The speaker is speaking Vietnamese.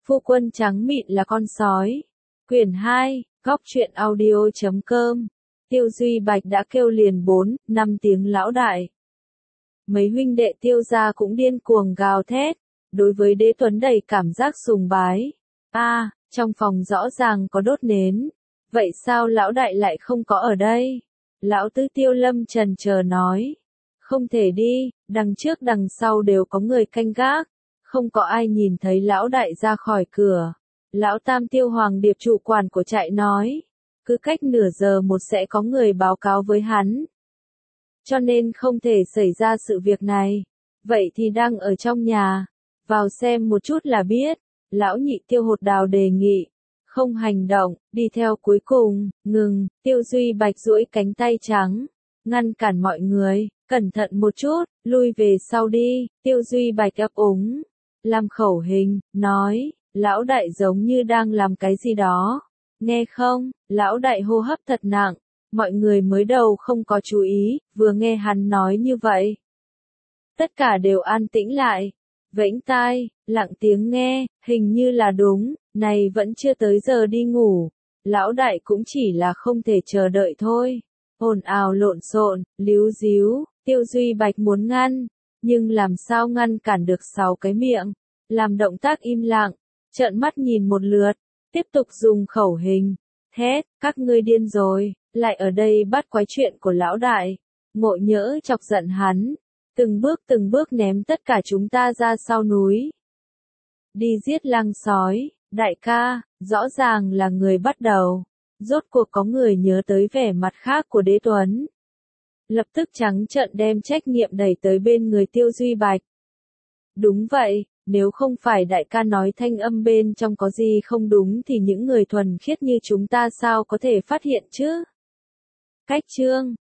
Phu quân trắng mịn là con sói. Quyển 2, góc truyện audio.com. Tiêu Duy Bạch đã kêu liền 4-5 tiếng lão đại. Mấy huynh đệ Tiêu gia cũng điên cuồng gào thét, đối với Đế Tuấn đầy cảm giác sùng bái. Trong phòng rõ ràng có đốt nến, vậy sao lão đại lại không có ở đây? Lão tứ Tiêu Lâm chần chờ nói, không thể đi, đằng trước đằng sau đều có người canh gác, không có ai nhìn thấy lão đại ra khỏi cửa. Lão tam Tiêu Hoàng Điệp chủ quản của trại nói, cứ cách nửa giờ một sẽ có người báo cáo với hắn. Cho nên không thể xảy ra sự việc này. Vậy thì đang ở trong nhà, vào xem một chút là biết. Lão nhị Tiêu Hột Đào đề nghị, không hành động, đi theo cuối cùng, ngừng. Tiêu Duy Bạch duỗi cánh tay trắng, ngăn cản mọi người, cẩn thận một chút, lui về sau đi. Tiêu Duy Bạch ấp úng, làm khẩu hình, nói, lão đại giống như đang làm cái gì đó. Nghe không? Lão đại hô hấp thật nặng, mọi người mới đầu không có chú ý, vừa nghe hắn nói như vậy. Tất cả đều an tĩnh lại, vẫy tai, lặng tiếng nghe, hình như là đúng, này vẫn chưa tới giờ đi ngủ. Lão đại cũng chỉ là không thể chờ đợi thôi. Ồn ào lộn xộn, líu díu, Tiêu Duy Bạch muốn ngăn, nhưng làm sao ngăn cản được 6 cái miệng, làm động tác im lặng, trợn mắt nhìn một lượt, tiếp tục dùng khẩu hình, thét, các ngươi điên rồi, lại ở đây bắt quái chuyện của lão đại. Ngộ nhỡ chọc giận hắn, từng bước ném tất cả chúng ta ra sau núi. Đi giết lang sói, đại ca, rõ ràng là người bắt đầu. Rốt cuộc có người nhớ tới vẻ mặt khác của Đế Tuấn. Lập tức trắng trợn đem trách nhiệm đẩy tới bên người Tiêu Duy Bạch. Đúng vậy, nếu không phải đại ca nói thanh âm bên trong có gì không đúng thì những người thuần khiết như chúng ta sao có thể phát hiện chứ? Cách chương